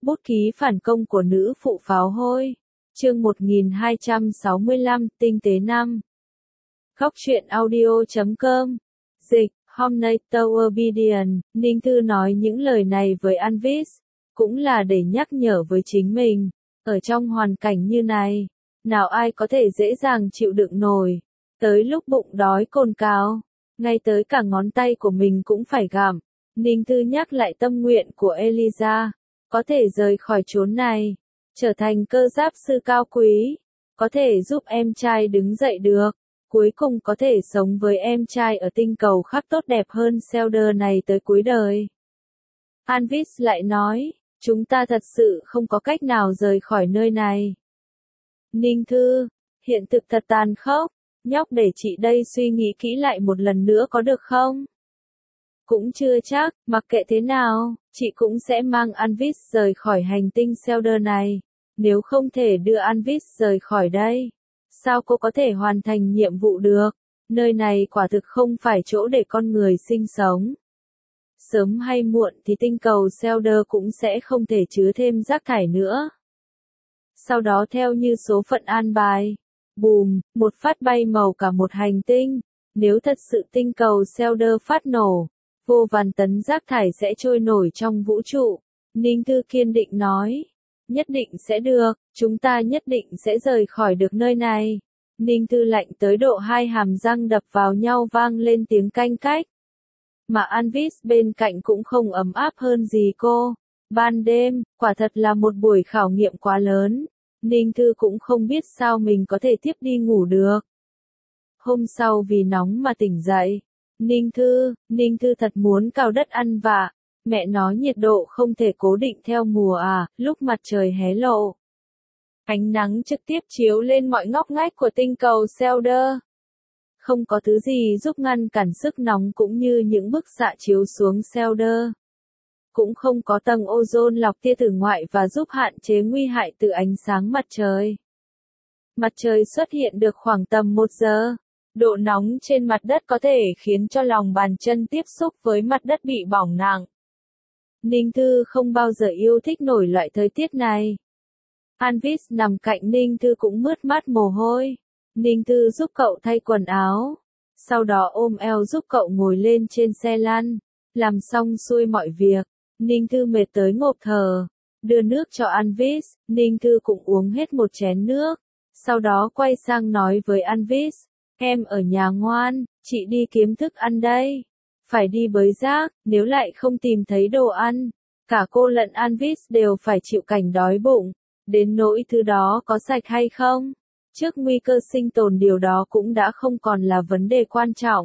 Bút ký phản công của nữ phụ pháo hôi. Chương 1265, tinh tế năm. Góc truyện audio.com. Dịch, Homney Towerbedian, Ninh Thư nói những lời này với Anvis, cũng là để nhắc nhở với chính mình, ở trong hoàn cảnh như này, nào ai có thể dễ dàng chịu đựng nổi, tới lúc bụng đói cồn cào, ngay tới cả ngón tay của mình cũng phải gặm. Ninh Thư nhắc lại tâm nguyện của Eliza, có thể rời khỏi chốn này, trở thành cơ giáp sư cao quý, có thể giúp em trai đứng dậy được, cuối cùng có thể sống với em trai ở tinh cầu khác tốt đẹp hơn Selder này tới cuối đời. Anvis lại nói, chúng ta thật sự không có cách nào rời khỏi nơi này. Ninh Thư, hiện thực thật tàn khốc, nhóc để chị đây suy nghĩ kỹ lại một lần nữa có được không? Cũng chưa chắc, mặc kệ thế nào, chị cũng sẽ mang Anvis rời khỏi hành tinh Selder này, nếu không thể đưa Anvis rời khỏi đây. Sao cô có thể hoàn thành nhiệm vụ được? Nơi này quả thực không phải chỗ để con người sinh sống. Sớm hay muộn thì tinh cầu Selder cũng sẽ không thể chứa thêm rác thải nữa. Sau đó theo như số phận an bài, bùm, một phát bay màu cả một hành tinh. Nếu thật sự tinh cầu Selder phát nổ, vô vàn tấn rác thải sẽ trôi nổi trong vũ trụ. Ninh Thư kiên định nói. Nhất định sẽ được, chúng ta nhất định sẽ rời khỏi được nơi này. Ninh Thư lạnh tới độ hai hàm răng đập vào nhau vang lên tiếng canh cách. Mà Anvis bên cạnh cũng không ấm áp hơn gì cô. Ban đêm, quả thật là một buổi khảo nghiệm quá lớn. Ninh Thư cũng không biết sao mình có thể tiếp đi ngủ được. Hôm sau vì nóng mà tỉnh dậy. Ninh Thư thật muốn cào đất ăn vạ. Mẹ nói nhiệt độ không thể cố định theo mùa à, lúc mặt trời hé lộ. Ánh nắng trực tiếp chiếu lên mọi ngóc ngách của tinh cầu Selder. Không có thứ gì giúp ngăn cản sức nóng cũng như những bức xạ chiếu xuống Selder. Cũng không có tầng ozone lọc tia tử ngoại và giúp hạn chế nguy hại từ ánh sáng mặt trời. Mặt trời xuất hiện được khoảng tầm 1 giờ. Độ nóng trên mặt đất có thể khiến cho lòng bàn chân tiếp xúc với mặt đất bị bỏng nặng. Ninh Thư không bao giờ yêu thích nổi loại thời tiết này. Anvis nằm cạnh Ninh Thư cũng mướt mát mồ hôi. Ninh Thư giúp cậu thay quần áo. Sau đó ôm eo giúp cậu ngồi lên trên xe lăn. Làm xong xuôi mọi việc. Ninh Thư mệt tới ngộp thở. Đưa nước cho Anvis. Ninh Thư cũng uống hết một chén nước. Sau đó quay sang nói với Anvis. Em ở nhà ngoan, chị đi kiếm thức ăn đây. Phải đi bới rác, nếu lại không tìm thấy đồ ăn, cả cô lẫn Anvis đều phải chịu cảnh đói bụng. Đến nỗi thứ đó có sạch hay không, trước nguy cơ sinh tồn điều đó cũng đã không còn là vấn đề quan trọng.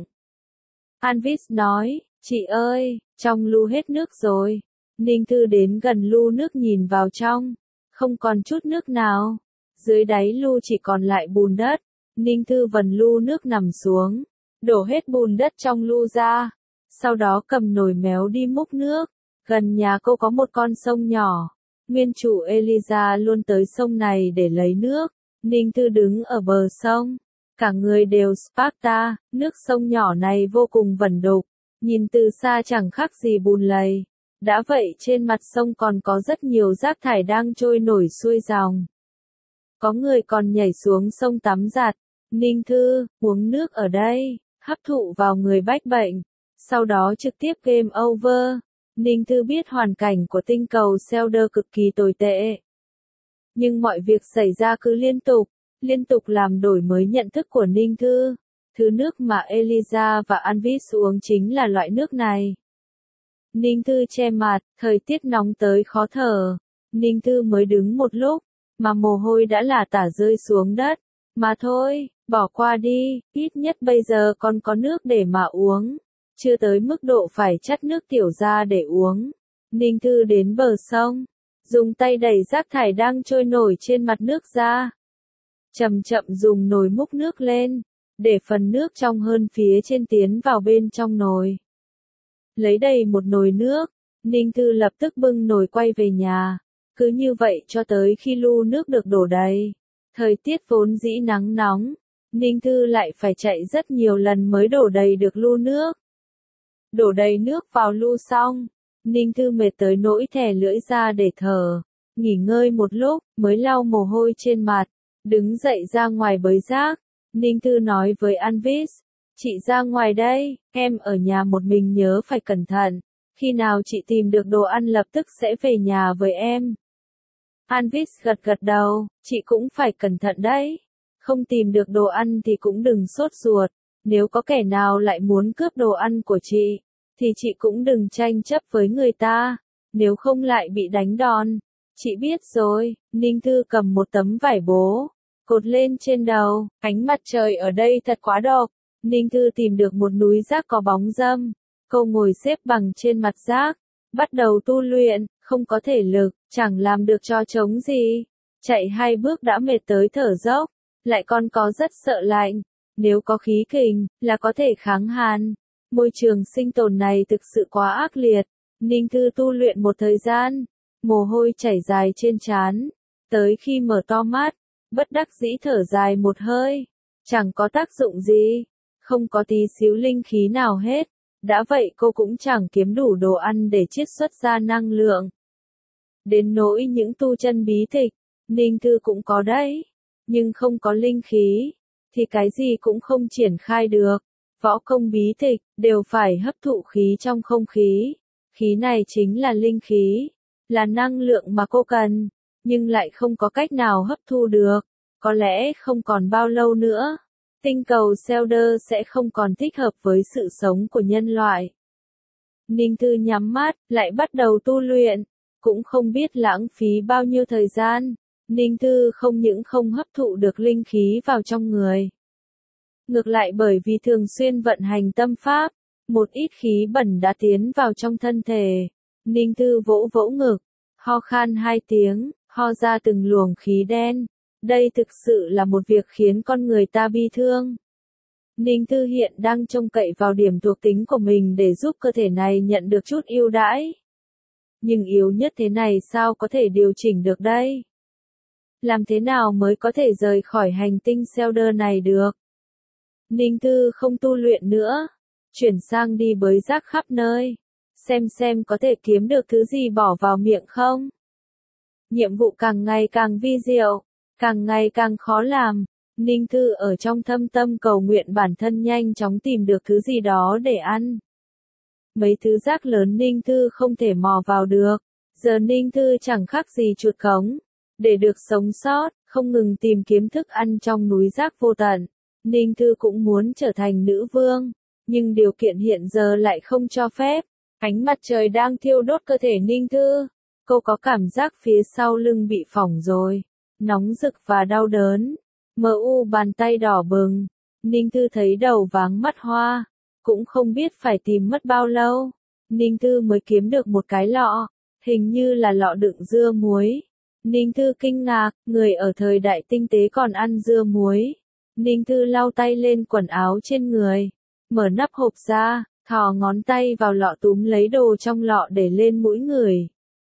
Anvis nói, chị ơi, trong lu hết nước rồi. Ninh Thư đến gần lu nước nhìn vào trong, không còn chút nước nào. Dưới đáy lu chỉ còn lại bùn đất. Ninh Thư vần lu nước nằm xuống, đổ hết bùn đất trong lu ra. Sau đó cầm nồi méo đi múc nước. Gần nhà cô có một con sông nhỏ. Nguyên chủ Eliza luôn tới sông này để lấy nước. Ninh Thư đứng ở bờ sông. Cả người đều Sparta, nước sông nhỏ này vô cùng vẩn đục. Nhìn từ xa chẳng khác gì bùn lầy. Đã vậy trên mặt sông còn có rất nhiều rác thải đang trôi nổi xuôi dòng. Có người còn nhảy xuống sông tắm giặt. Ninh Thư, uống nước ở đây, hấp thụ vào người bách bệnh. Sau đó trực tiếp game over. Ninh Thư biết hoàn cảnh của tinh cầu Selder cực kỳ tồi tệ. Nhưng mọi việc xảy ra cứ liên tục làm đổi mới nhận thức của Ninh Thư. Thứ nước mà Eliza và Anvis uống chính là loại nước này. Ninh Thư che mặt, thời tiết nóng tới khó thở. Ninh Thư mới đứng một lúc, mà mồ hôi đã lả tả rơi xuống đất. Mà thôi, bỏ qua đi, ít nhất bây giờ còn có nước để mà uống. Chưa tới mức độ phải chắt nước tiểu ra để uống. Ninh Thư đến bờ sông, dùng tay đẩy rác thải đang trôi nổi trên mặt nước ra. Chậm chậm dùng nồi múc nước lên, để phần nước trong hơn phía trên tiến vào bên trong nồi. Lấy đầy một nồi nước, Ninh Thư lập tức bưng nồi quay về nhà. Cứ như vậy cho tới khi lu nước được đổ đầy. Thời tiết vốn dĩ nắng nóng, Ninh Thư lại phải chạy rất nhiều lần mới đổ đầy được lu nước. Đổ đầy nước vào lu xong, Ninh Thư mệt tới nỗi thè lưỡi ra để thở. Nghỉ ngơi một lúc, mới lau mồ hôi trên mặt. Đứng dậy ra ngoài bới rác. Ninh Thư nói với Anvis. Chị ra ngoài đây, em ở nhà một mình nhớ phải cẩn thận. Khi nào chị tìm được đồ ăn lập tức sẽ về nhà với em. Anvis gật gật đầu, chị cũng phải cẩn thận đấy. Không tìm được đồ ăn thì cũng đừng sốt ruột. Nếu có kẻ nào lại muốn cướp đồ ăn của chị, thì chị cũng đừng tranh chấp với người ta. Nếu không lại bị đánh đòn. Chị biết rồi. Ninh Thư cầm một tấm vải bố, cột lên trên đầu. Ánh mặt trời ở đây thật quá độc. Ninh Thư tìm được một núi rác có bóng râm. Cô ngồi xếp bằng trên mặt rác, bắt đầu tu luyện, không có thể lực, chẳng làm được cho trống gì. Chạy 2 bước đã mệt tới thở dốc, lại còn có rất sợ lạnh. Nếu có khí kình, là có thể kháng hàn. Môi trường sinh tồn này thực sự quá ác liệt. Ninh Thư tu luyện một thời gian, mồ hôi chảy dài trên trán. Tới khi mở to mắt, bất đắc dĩ thở dài một hơi. Chẳng có tác dụng gì, không có tí xíu linh khí nào hết. Đã vậy cô cũng chẳng kiếm đủ đồ ăn để chiết xuất ra năng lượng. Đến nỗi những tu chân bí tịch, Ninh Thư cũng có đấy. Nhưng không có linh khí, thì cái gì cũng không triển khai được. Võ công bí tịch, đều phải hấp thụ khí trong không khí. Khí này chính là linh khí, là năng lượng mà cô cần, nhưng lại không có cách nào hấp thu được. Có lẽ không còn bao lâu nữa, tinh cầu Selder sẽ không còn thích hợp với sự sống của nhân loại. Ninh Thư nhắm mắt, lại bắt đầu tu luyện, cũng không biết lãng phí bao nhiêu thời gian. Ninh Thư không những không hấp thụ được linh khí vào trong người. Ngược lại bởi vì thường xuyên vận hành tâm pháp, một ít khí bẩn đã tiến vào trong thân thể. Ninh Thư vỗ vỗ ngực, ho khan 2 tiếng, ho ra từng luồng khí đen. Đây thực sự là một việc khiến con người ta bi thương. Ninh Thư hiện đang trông cậy vào điểm thuộc tính của mình để giúp cơ thể này nhận được chút ưu đãi. Nhưng yếu nhất thế này sao có thể điều chỉnh được đây? Làm thế nào mới có thể rời khỏi hành tinh Selder này được? Ninh Thư không tu luyện nữa, chuyển sang đi bới rác khắp nơi, xem có thể kiếm được thứ gì bỏ vào miệng không. Nhiệm vụ càng ngày càng vi diệu, càng ngày càng khó làm. Ninh Thư ở trong thâm tâm cầu nguyện bản thân nhanh chóng tìm được thứ gì đó để ăn. Mấy thứ rác lớn Ninh Thư không thể mò vào được. Giờ Ninh Thư chẳng khác gì chuột cống. Để được sống sót, không ngừng tìm kiếm thức ăn trong núi rác vô tận. Ninh Thư cũng muốn trở thành nữ vương, nhưng điều kiện hiện giờ lại không cho phép. Ánh mặt trời đang thiêu đốt cơ thể Ninh Thư. Cô có cảm giác phía sau lưng bị phỏng rồi, nóng rực và đau đớn. Bàn tay đỏ bừng. Ninh Thư thấy đầu váng mắt hoa, cũng không biết phải tìm mất bao lâu. Ninh Thư mới kiếm được một cái lọ, hình như là lọ đựng dưa muối. Ninh Thư kinh ngạc, người ở thời đại tinh tế còn ăn dưa muối. Ninh Thư lau tay lên quần áo trên người, mở nắp hộp ra, thò ngón tay vào lọ túm lấy đồ trong lọ để lên mũi người.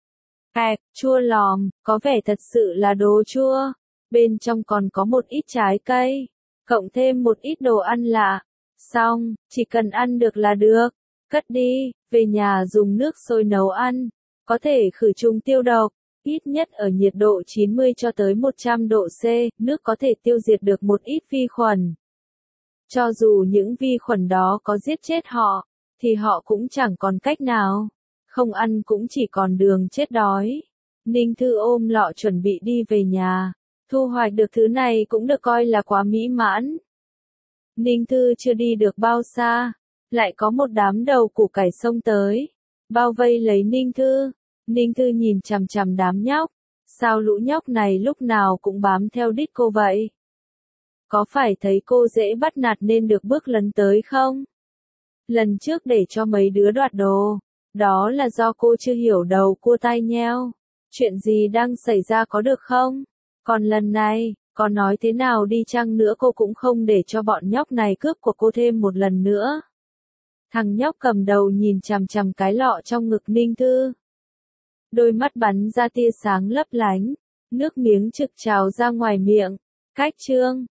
Chua lòm, có vẻ thật sự là đồ chua. Bên trong còn có một ít trái cây, cộng thêm một ít đồ ăn lạ. Xong, chỉ cần ăn được là được. Cất đi, về nhà dùng nước sôi nấu ăn. Có thể khử trùng tiêu độc, ít nhất ở nhiệt độ 90 cho tới 100 độ C, nước có thể tiêu diệt được một ít vi khuẩn. Cho dù những vi khuẩn đó có giết chết họ, thì họ cũng chẳng còn cách nào. Không ăn cũng chỉ còn đường chết đói. Ninh Thư ôm lọ chuẩn bị đi về nhà. Thu hoạch được thứ này cũng được coi là quá mỹ mãn. Ninh Thư chưa đi được bao xa, lại có một đám đầu củ cải xông tới, bao vây lấy Ninh Thư. Ninh Thư nhìn chằm chằm đám nhóc, sao lũ nhóc này lúc nào cũng bám theo đít cô vậy? Có phải thấy cô dễ bắt nạt nên được bước lấn tới không? Lần trước để cho mấy đứa đoạt đồ, đó là do cô chưa hiểu đầu cua tai nheo. Chuyện gì đang xảy ra có được không? Còn lần này, có nói thế nào đi chăng nữa cô cũng không để cho bọn nhóc này cướp của cô thêm một lần nữa. Thằng nhóc cầm đầu nhìn chằm chằm cái lọ trong ngực Ninh Thư. Đôi mắt bắn ra tia sáng lấp lánh, nước miếng trực trào ra ngoài miệng. Cách chương